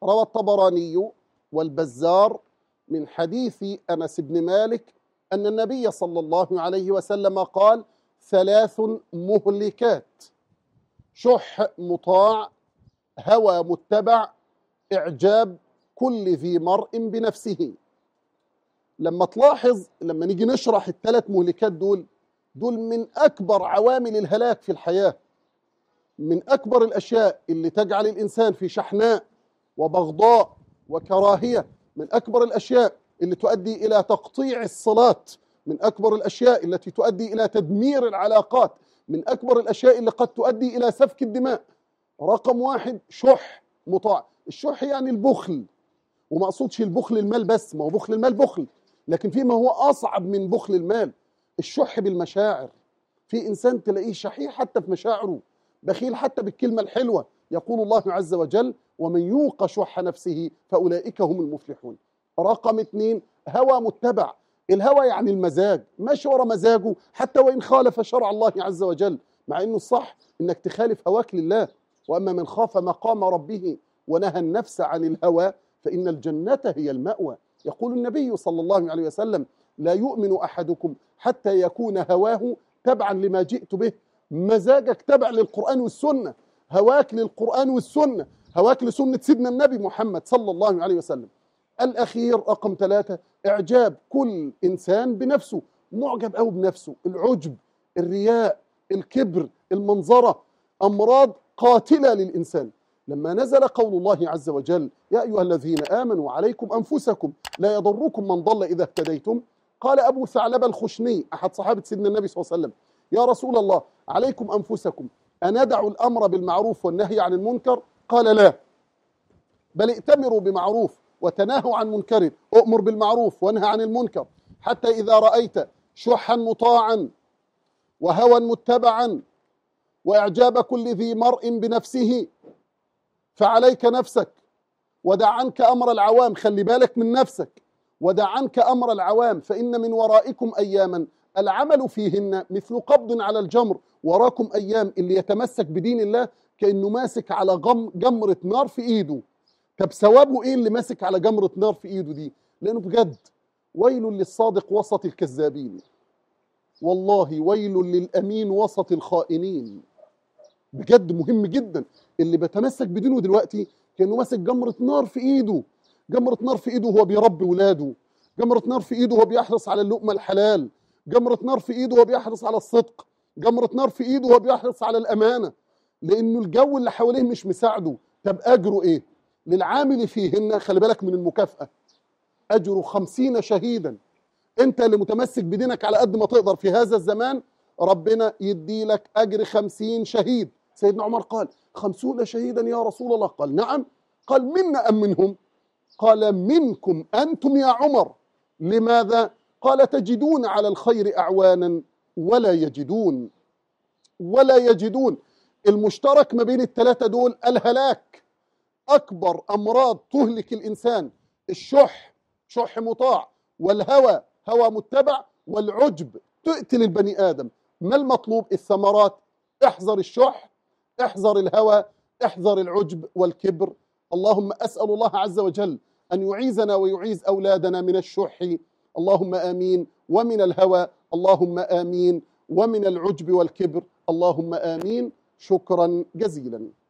روى الطبراني والبزار من حديث أنس بن مالك أن النبي صلى الله عليه وسلم قال: 3 مهلكات: شح مطاع، هوى متبع، إعجاب كل ذي مرء بنفسه. لما تلاحظ، لما نيجي نشرح ال3 مهلكات دول من أكبر عوامل الهلاك في الحياة، من أكبر الأشياء اللي تجعل الإنسان في شحناء وبغضاء وكراهية، من أكبر الأشياء اللي تؤدي إلى تقطيع الصلات، من أكبر الأشياء التي تؤدي إلى تدمير العلاقات، من أكبر الأشياء اللي قد تؤدي إلى سفك الدماء. رقم 1 شح مطاع. الشح يعني البخل، وما أقصدش البخل المال بس، ما هو بخل المال بخل، لكن فيما هو أصعب من بخل المال الشح بالمشاعر. في إنسان تلاقيه شحيح حتى في مشاعره، بخيل حتى بالكلمة الحلوة. يقول الله عز وجل: ومن يوق شح نفسه فأولئك هم المفلحون. رقم 2 هوى متبع. الهوى يعني المزاج، ماشي ورا مزاجه حتى وإن خالف شرع الله عز وجل، مع إنه الصح إنك تخالف هواك لله. وأما من خاف مقام ربه ونهى النفس عن الهوى فإن الجنة هي المأوى. يقول النبي صلى الله عليه وسلم: لا يؤمن أحدكم حتى يكون هواه تبعا لما جئت به. مزاجك تبع للقرآن والسنة، هواك للقرآن والسنة، هواك لسنة سيدنا النبي محمد صلى الله عليه وسلم. الأخير رقم 3 إعجاب كل إنسان بنفسه، معجب أو بنفسه. العجب، الرياء، الكبر، المنظرة، أمراض قاتلة للإنسان. لما نزل قول الله عز وجل: يا أيها الذين آمنوا عليكم أنفسكم لا يضركم من ضل إذا اهتديتم، قال أبو ثعلبة الخشني أحد صحابة سيدنا النبي صلى الله عليه وسلم: يا رسول الله، عليكم أنفسكم، أندع الأمر بالمعروف والنهي عن المنكر؟ قال: لا، بل ائتمروا بمعروف وتناهوا عن منكر. أؤمر بالمعروف وانهى عن المنكر، حتى إذا رأيت شحا مطاعا وهوى متبعا وإعجاب كل ذي مرء بنفسه فعليك نفسك، ودع عنك أمر العوام. خلي بالك من نفسك، ودع عنك أمر العوام، فإن من ورائكم أياما العمل فيهن مثل قبض على الجمر. وراكم أيام اللي يتمسك بدين الله كأنه ماسك على جمرة نار في إيده. طب ثوابه إيه اللي ماسك على جمرة نار في إيده دي؟ لأنه بجد ويل للصادق وسط الكذابين، والله ويل للأمين وسط الخائنين. بجد مهم جدا. اللي بيتمسك بدينه دلوقتي كأنه ماسك جمرة نار في إيده، جمرة نار في إيده وهو بيربي ولاده، جمرة نار في إيده وهو بيحرص على اللقمة الحلال، جمرة نار في إيده وهو بيحرص على الصدق، جمرة نار في إيده وهو بيحرص على الأمانة، لأنه الجو اللي حواليه مش مساعده. طب أجره إيه؟ للعامل فيهن، خلي بالك من المكافأة، أجر 50 شهيدا. أنت اللي متمسك بدينك على قد ما تقدر في هذا الزمان، ربنا يدي لك أجر 50 شهيد. سيدنا عمر قال: 50 شهيدا يا رسول الله؟ قال: نعم. قال: منا أم منهم؟ قال: منكم أنتم يا عمر. لماذا؟ قال: تجدون على الخير أعوانا ولا يجدون، ولا يجدون. المشترك ما بين ال3 دول الهلاك. أكبر أمراض تهلك الإنسان الشح، شح مطاع، والهوى، هوى متبع، والعجب تقتل البني آدم. ما المطلوب؟ الثمرات: احذر الشح، احذر الهوى، احذر العجب والكبر. اللهم أسأل الله عز وجل أن يعيذنا ويعيذ أولادنا من الشح، اللهم آمين، ومن الهوى، اللهم آمين، ومن العجب والكبر، اللهم آمين. شكرا جزيلا.